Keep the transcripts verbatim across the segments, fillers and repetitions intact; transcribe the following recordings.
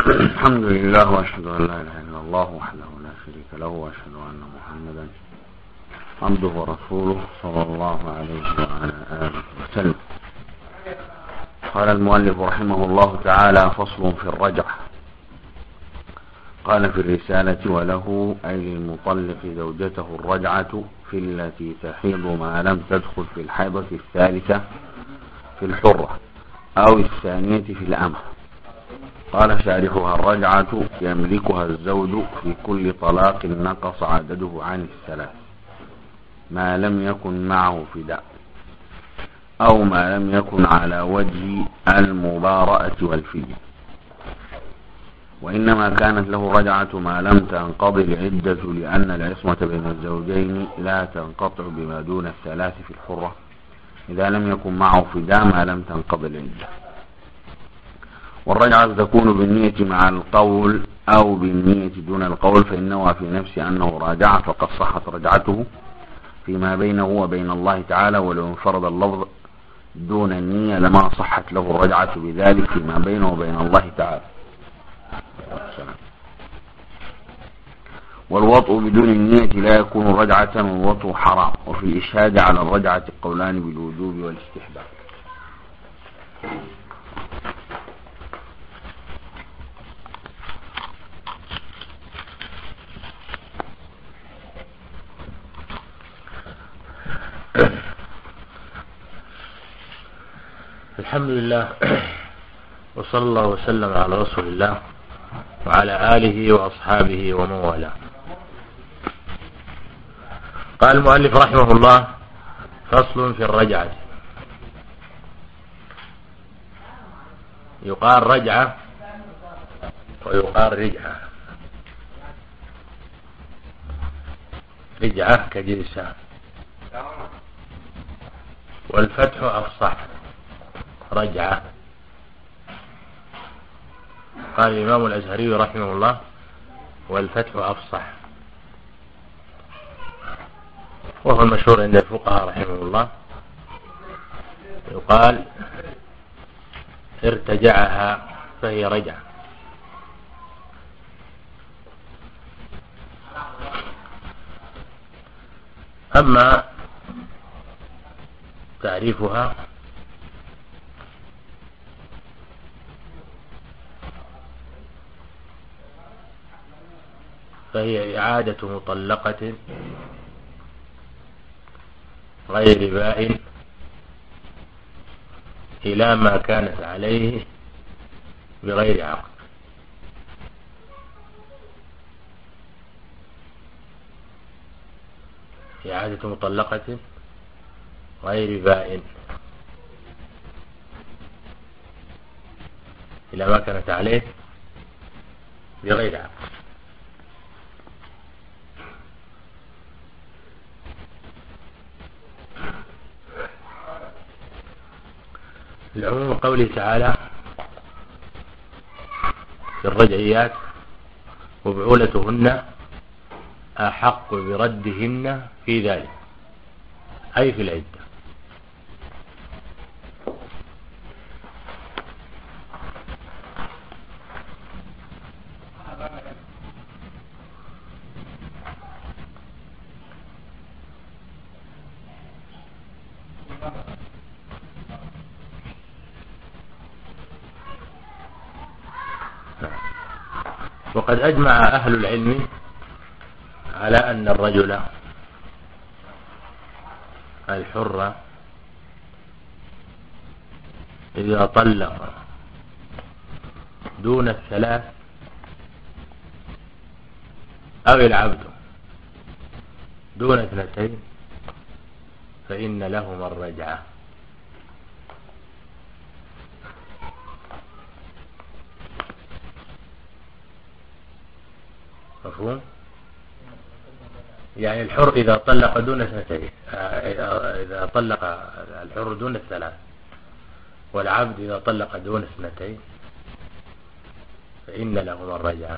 الحمد لله وأشهد أن لا إله إلا الله وحده لا شريك له وأشهد أن محمدا عبده ورسوله صلى الله عليه وعلى آله وسلم. قال المؤلف رحمه الله تعالى: فصل في الرجعة. قال في الرسالة: وله أي للمطلق زوجته الرجعة في التي تحيض ما لم تدخل في الحيضة الثالثة في الحرة أو الثانية في الأمة. قال شارحها: الرجعة يملكها الزوج في كل طلاق نقص عدده عن الثلاث ما لم يكن معه فداء أو ما لم يكن على وجه المبارأة والفدية، وإنما كانت له رجعة ما لم تنقضي العدة، لأن العصمة بين الزوجين لا تنقطع بما دون الثلاث في الحرة إذا لم يكن معه فداء ما لم تنقضي العدة. والرجعة تكون بالنية مع القول أو بالنية دون القول، فإن نوى في نفسه أنه راجع فقد صحت رجعته فيما بينه وبين الله تعالى، ولو انفرد اللفظ دون النية لما صحت له الرجعة بذلك فيما بينه وبين الله تعالى. والوطء بدون النية لا يكون رجعة، والوطء حرام. وفي الإشهاد على الرجعة قولان بالوجوب والاستحباب. الحمد لله، وصلى الله وسلم على رسول الله وعلى آله وأصحابه ومن والاه. قال المؤلف رحمه الله: فصل في الرجعة. يقال رجعة ويقال رجعة. رجعة كجلسة، والفتح أفصح. رجعة. قال الإمام الأزهري رحمه الله: والفتح أفصح. وهو المشهور عند الفقهاء رحمه الله. يقال ارتجعها فهي رجعة. أما تعريفها فهي إعادة مطلقة غير بائن إلى ما كانت عليه بغير عقد. إعادة مطلقة غير بائن إلى ما كانت عليه بغير عقد. العموم قوله تعالى في الرجعيات: وبعولتهن أحق بردهن في ذلك، أي في العدة. وقد أجمع أهل العلم على أن الرجل الحر إذا طلق دون الثلاث أو العبد دون اثنتين فإن لهما الرجعة. مفهوم؟ يعني الحر إذا طلق دون اثنتين، إذا طلق الحر دون الثلاث، والعبد إذا طلق دون اثنتين فإن لهما الرجعة.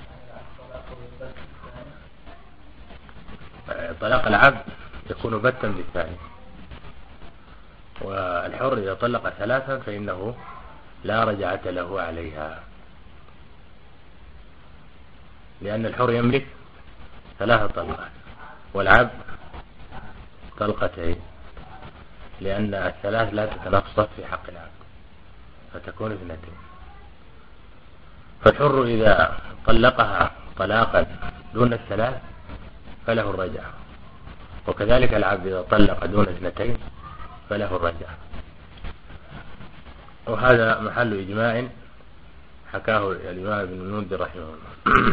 طلاق العبد يكون بتا بالثاني، والحر إذا طلق ثلاثا فإنه لا رجعة له عليها. لأن الحر يملك ثلاث طلقات والعبد طلقتين، لأن الثلاث لا تتنفصل في حق العبد فتكون اثنتين. فالحر إذا طلقها طلاقا دون الثلاث فله الرجعة، وكذلك العبد إذا طلق دون اثنتين فله الرجعة. وهذا محل إجماع حكاه الإمام ابن المنذر رحمه الله.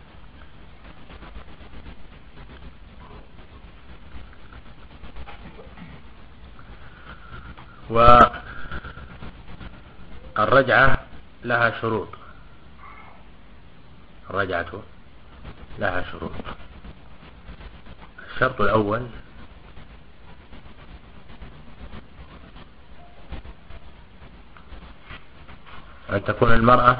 والرجعة لها شروط، الرجعة لها شروط. الشرط الأول أن تكون المرأة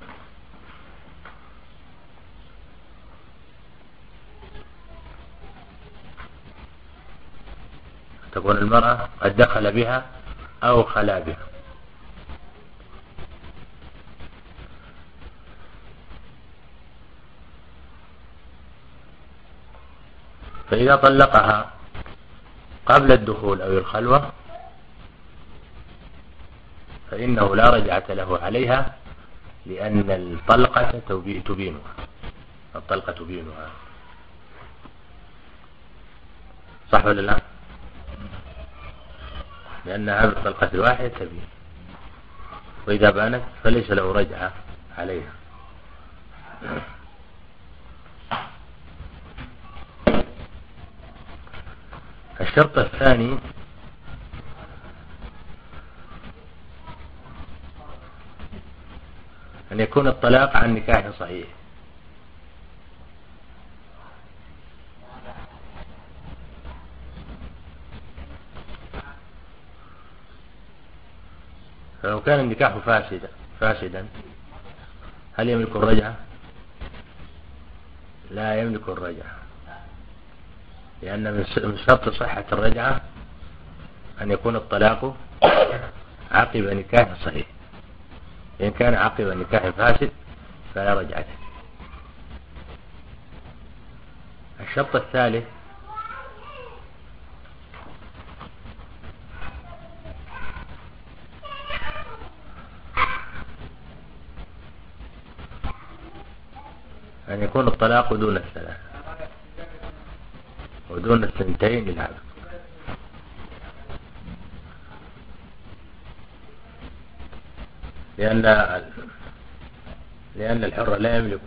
تكون المرأة قد دخل بها أو خلا بها. فإذا طلقها قبل الدخول أو الخلوة فإنه لا رجعة له عليها، لأن الطلقة تبينها، الطلقة تبينها. صح ولا لا؟ لأنها بالطلقة الواحدة تبين، وإذا بانت فليس له رجعة عليها. الشرط الثاني أن يكون الطلاق عن نكاح صحيح. فلو كان النكاح فاسدا فاسدا هل يملك الرجعة؟ لا يملك الرجعة، لأن من شرط صحة الرجعة أن يكون الطلاق عقب نكاح صحيح. إن كان عقب نكاح فاسد فلا رجعة. الشرط الثالث أن يكون الطلاق دون الثلاث ودون الثنتين للعبد، لأن لأن الحر لا يملك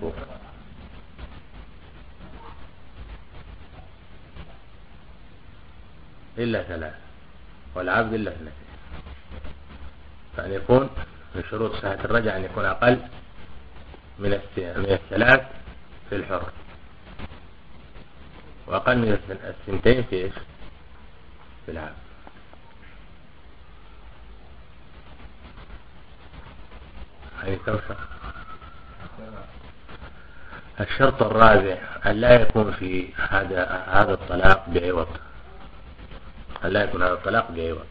إلا ثلاث والعبد إلا اثنتين. فأن يكون من شروط صحة الرجعة أن يكون أقل من الثلاث في الحر، وأقل من الثنتين في إيش؟ في العبد. هذه كم شرط؟ الشرط الرابع أن لا يكون في هذا هذا الطلاق بعوض، أن لا يكون هذا الطلاق بعوض.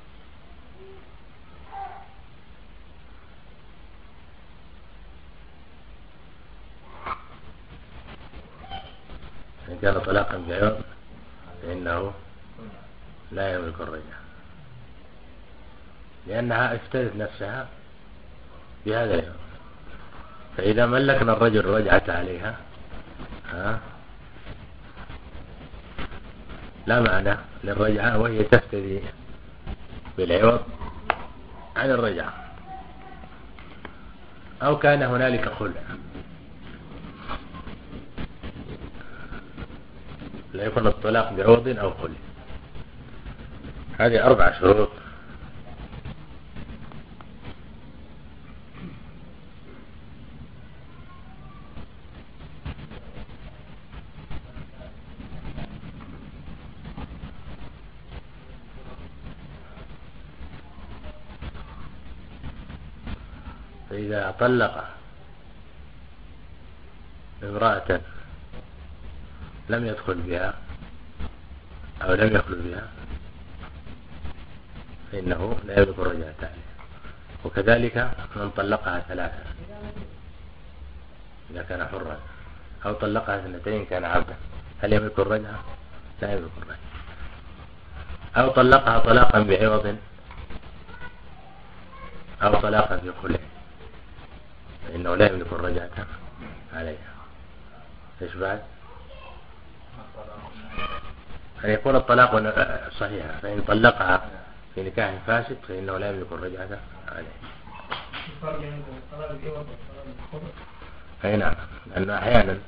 إن كان طلاقا بعوض فإنه لا يملك الرجعة، لأنها افتدت نفسها بهذا اليوم. فإذا ملكنا الرجل رجعة عليها ها لا معنى للرجعة وهي تفتدي بالعوض عن الرجعة، أو كان هنالك خلع، لا يكون الطلاق بعوض أو خلع. هذه أربع شروط. فإذا طلق امرأة لم يدخل بها أو لم يخلو بها فإنه لا يملك الرجعة عليها. وكذلك من طلقها ثلاثة إذا كان حرا أو طلقها اثنتين كان عبدا، هل يملك الرجعة؟ لا يملك الرجعة. أو طلقها طلاقا بعوض أو طلاقا في خلع، فإنه لا يملك الرجعة عليها. إيش بعد؟ أن يكون الطلاق صحيحا، فإن طلقها في نكاح فاسد فإنه لا يملك الرجعة عليه. أي نعم، لأنه أحيانا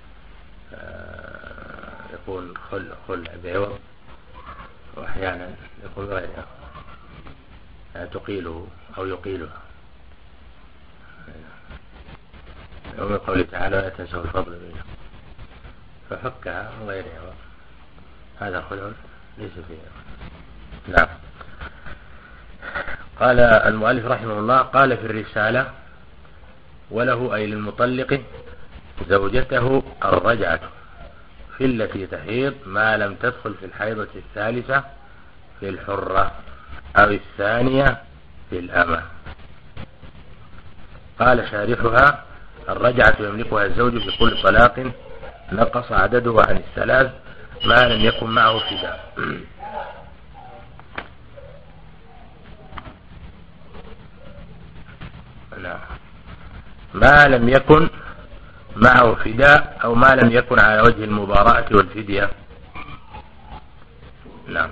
يكون خلع خلع بعوض، وأحيانا يكون غيرها، يعني تقيله أو يقيلها. ومن قوله تعالى لا تنسوا الفضل بينهم، فحكها من غير عوض، هذا خلع ليس فيه. نعم. قال المؤلف رحمه الله: قال في الرسالة: وله أي للمطلق زوجته الرجعة في التي تحيض ما لم تدخل في الحيضة الثالثة في الحرة أو الثانية في الأمة. قال شارحها: الرجعة يملكها الزوج في كل طلاق نقص عدده عن الثلاث ما لم يكن معه فداء. نعم، ما لم يكن معه فداء أو ما لم يكن على وجه المباراة والفدية. نعم.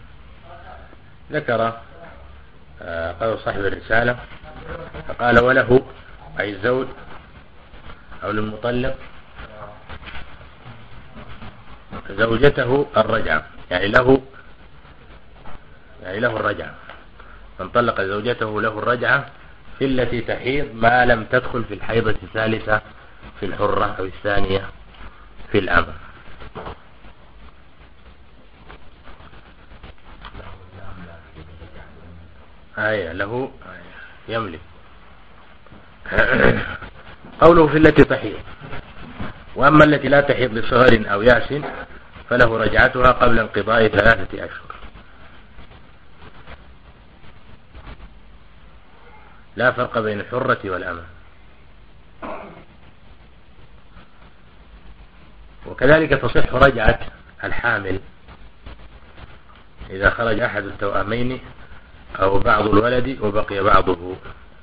ذكر قال صاحب الرسالة فقال: وله أي الزوج أو للمطلق زوجته الرجعة، يعني له يعني له الرجعة، من طلق زوجته له الرجعة في التي تحيض ما لم تدخل في الحيضة الثالثة في الحرة أو الثانية في الأمة. آية له آية يملك. قوله في التي تحيض: وأما التي لا تحيض لصغر أو يأس فله رجعتها قبل انقضاء ثلاثة أشهر. لا فرق بين الحرة والأمة. وكذلك تصح رجعة الحامل إذا خرج أحد التوأمين أو بعض الولد وبقي بعضه،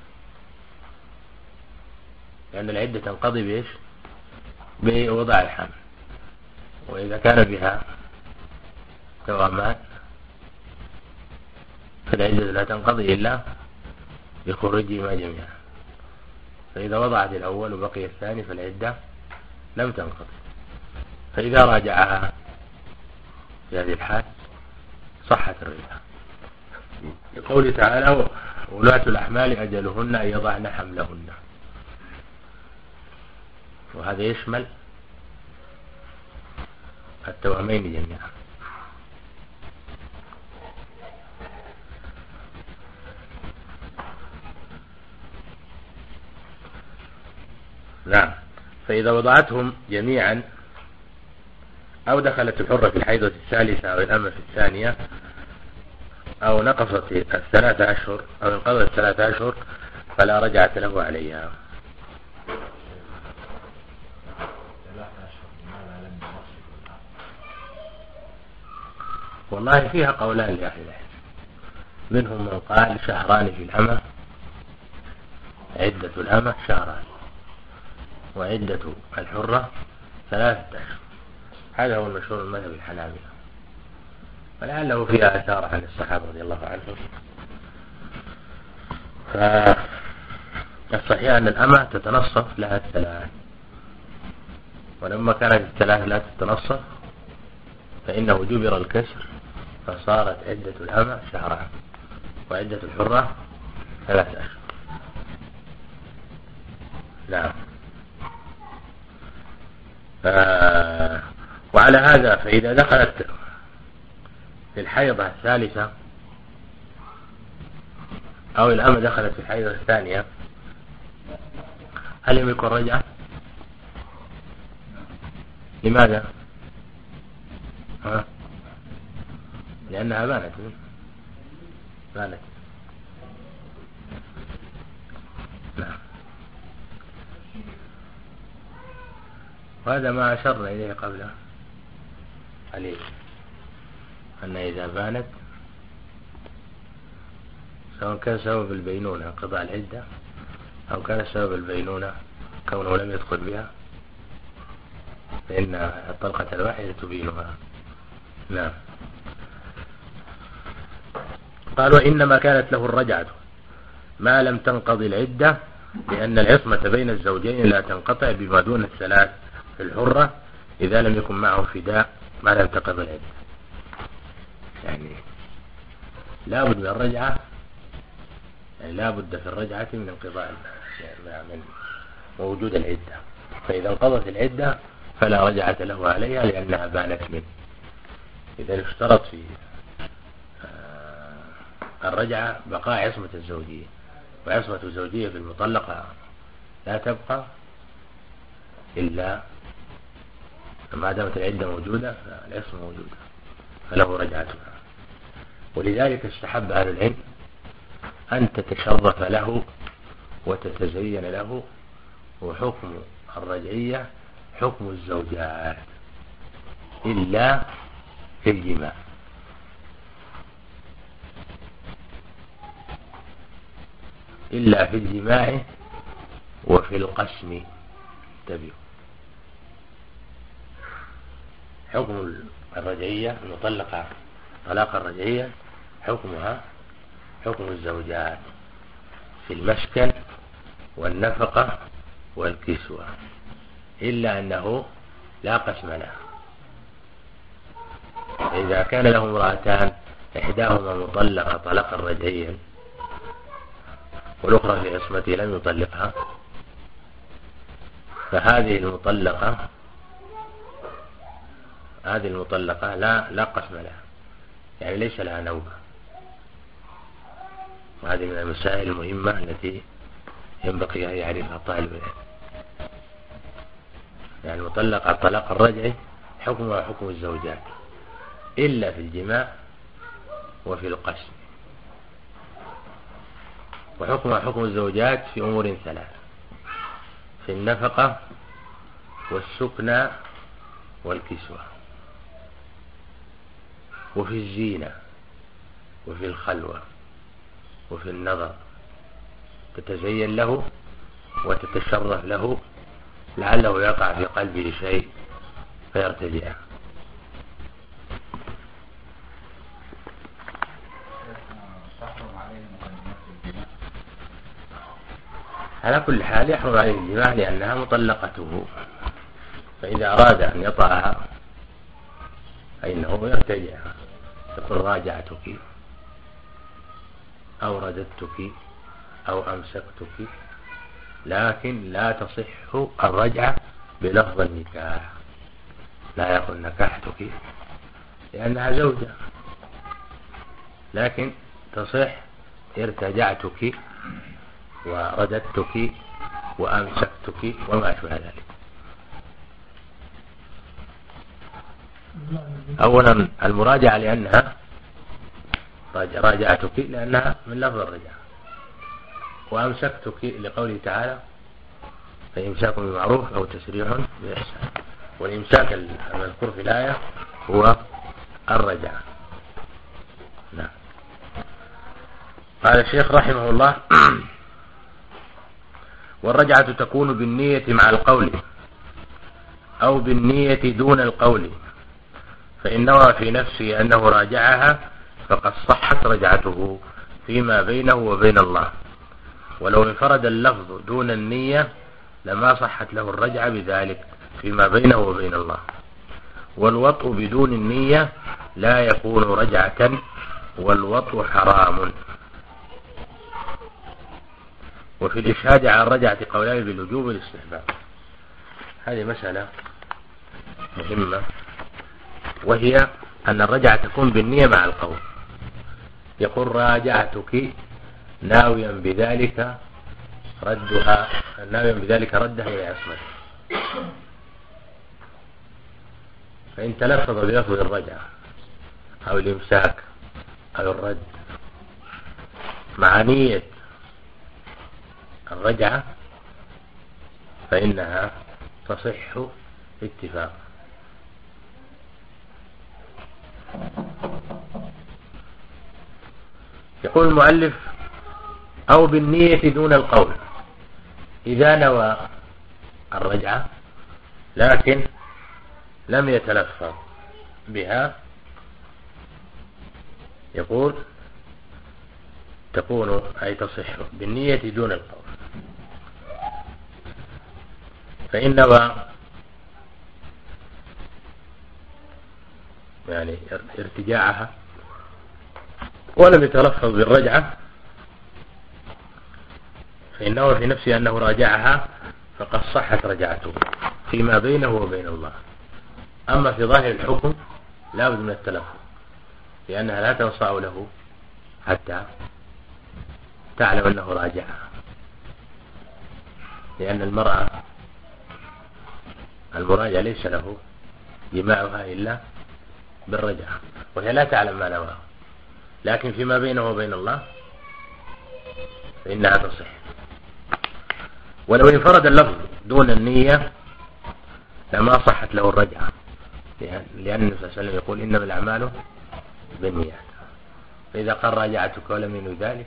لأن العدة تنقضي بإيش؟ بوضع الحمل. وإذا كان بها توأمان فالعدة لا تنقضي إلا بخروجهما جميعا، فإذا وضعت الأول وبقي الثاني فالعدة لم تنقضي. فإذا راجعها في هذه الحال صحت الرجعة، لقوله تعالى: وولاة الأحمال أجلهن أن يضعن حملهن، وهذا يشمل التوأمين جميعا. نعم. فإذا وضعتهم جميعا أو دخلت الحرة في الحيضة الثالثة أو الأمة في الثانية أو نقصت الثلاثة أشهر أو انقضت الثلاثة أشهر فلا رجعة له عليها. والله فيها قولان لأهل العلم، منهم من قال شهران في الأمة، عدة الأمة شهران، وعدة الحرة ثلاثة أشهر. هذا هو المشهور من مذهب الحنابلة، ولعله فيها آثار عن الصحابة رضي الله عنهم. فالصحيح أن الأمة تتنصف لها الثلاث، ولما كانت الثلاث لا تتنصف فإنه جبر الكسر فصارت عدة الأمة شهران وعدة الحرة ثلاثة أشهر. نعم. آه وعلى هذا فإذا دخلت في الحيضة الثالثة أو الأمة دخلت في الحيضة الثانية هل يملك الرجعة؟ لماذا؟ ها؟ لأنها بانت بانت نعم. وهذا ما أشرنا إليه قبل قليل، أن إذا بانت سواء كان سبب البينونة انقضاء العدة أو كان سبب البينونة كونه لم يدخل بها، فإن الطلقة الواحدة تبينها. نعم. قال وإنما كانت له الرجعة ما لم تنقضي العدة، لأن العصمة بين الزوجين لا تنقطع بما دون الثلاث في الحرة إذا لم يكن معه فداء ما لم تنقضي العدة. يعني لا بد من الرجعة، يعني لا بد في الرجعة من انقضاء من وجود العدة، فإذا انقضت العدة فلا رجعة له عليها لأنها بانت منه. إذا اشترط في الرجعة بقاء عصمة الزوجية، وعصمة الزوجية في المطلقة لا تبقى إلا ما دامت العدة موجودة فالعصمة موجودة فله رجعتها. ولذلك استحب أهل العلم أن تتشرف له وتتزين له، وحكم الرجعية حكم الزوجات إلا في الجماع، إلا في الجماع وفي القسم. انتبهوا، حكم الرجعية المطلقة طلاق الرجعية حكمها حكم الزوجات في المسكن والنفقة والكسوة، إلا أنه لا قسم له. إذا كان له امرأتان إحداهما مطلقة طلاقا رجعيا والأخرى في عصمته لم يطلقها، فهذه المطلقة هذه المطلقة لا لا قسم لها، يعني ليس لها نوبة. وهذه من المسائل المهمة التي ينبغي أن يعرفها طالب العلم. يعني المطلقة الطلاق الرجعي حكمها حكم الزوجات إلا في الجماع وفي القسم، وحكمها حكم الزوجات في أمور ثلاث: في النفقة والسكنى والكسوة، وفي الزينة، وفي الخلوة، وفي النظر. تتزين له وتتشرف له لعله يقع في قلبه شيء فيرتجع. على كل حال يحرم عليه الجماع لأنها مطلقته، فإذا أراد أن يطأها فإنه يرتجع، يقول راجعتك أو رددتك أو أمسكتك، لكن لا تصح الرجعة بلفظ النكاح، لا يقول نكحتك لأنها زوجة، لكن تصح ارتجعتك ورددتك وأمسكتك وما أشبه ذلك. أولا المراجعة لأنها راجعتك لأنها من لفظ الرجعة، وأمسكتك لقوله تعالى فإمساك بمعروف أو تسريح بإحسان، والإمساك المذكور في الآية هو الرجعة. نعم. قال الشيخ رحمه الله والرجعة تكون بالنية مع القول أو بالنية دون القول، فإن نوى في نفسه أنه راجعها فقد صحت رجعته فيما بينه وبين الله، ولو انفرد اللفظ دون النية لما صحت له الرجعة بذلك فيما بينه وبين الله. والوطء بدون النية لا يكون رجعة، والوطء حرام. وفي الإشهاد على الرجعة قولان بالوجوب والاستحباب. هذه مسألة مهمة، وهي أن الرجعة تكون بالنية مع القول. يقول راجعتك ناويا بذلك ردها ناويا بذلك ردها إلى عصمته، فإن تلفظ بلفظ الرجعة أو الإمساك أو الرد مع نية الرجعة فإنها تصح اتفاق. يقول المؤلف أو بالنية دون القول، إذا نوى الرجعة لكن لم يتلفظ بها يقول تكون أي تصح بالنية دون القول، فإن نوى يعني ارتجاعها ولم يتلفظ بالرجعة فإنه في نفسه أنه راجعها فقد صحت رجعته فيما بينه وبين الله. أما في ظاهر الحكم لا بد من التلفظ، لأنها لا تنصاع له حتى تعلم أنه راجعها، لأن المرأة المراجع ليس له جماعها إلا بالرجعة، وهي لا تعلم ما نواه، لكن فيما بينه وبين الله فإنها تصح. ولو انفرد اللفظ دون النية لما صحت له الرجعة، لأن النبي صلى الله عليه وسلم يقول إنما الأعمال بالنيات، فإذا قال راجعتك ولم ينوي ذلك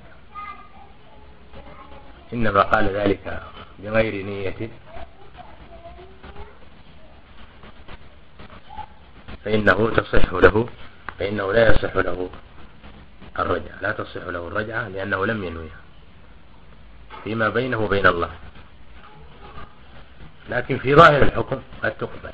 إنما قال ذلك بغير نية فإنه تصح له فإنه لا يصح له الرجعة، لا تصح له الرجعة لأنه لم ينويها فيما بينه وبين الله. لكن في ظاهر الحكم قد تقبل،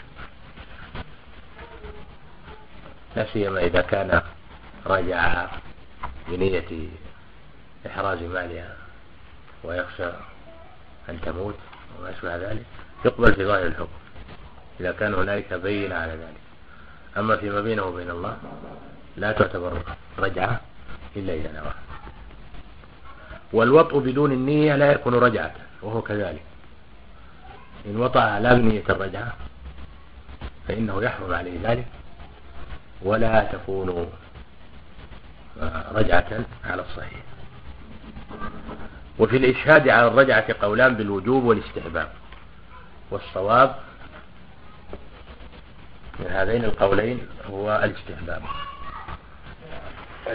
لا سيما إذا كان راجعها بنية إحراز مالها ويخشى أن تموت وما أشبه ذلك، يقبل في ظاهر الحكم إذا كان هنالك بين على ذلك. أما فيما بينه وبين الله لا تعتبر رجعة إلا إذا نوى. والوطء بدون النية لا يكون رجعة، وهو كذلك إن وطأ لا بنية الرجعة فإنه يحرم عليه ذلك ولا تكون رجعة على الصحيح. وفي الإشهاد على الرجعة قولان بالوجوب والاستحباب، والصواب من هذين القولين هو الاستحباب.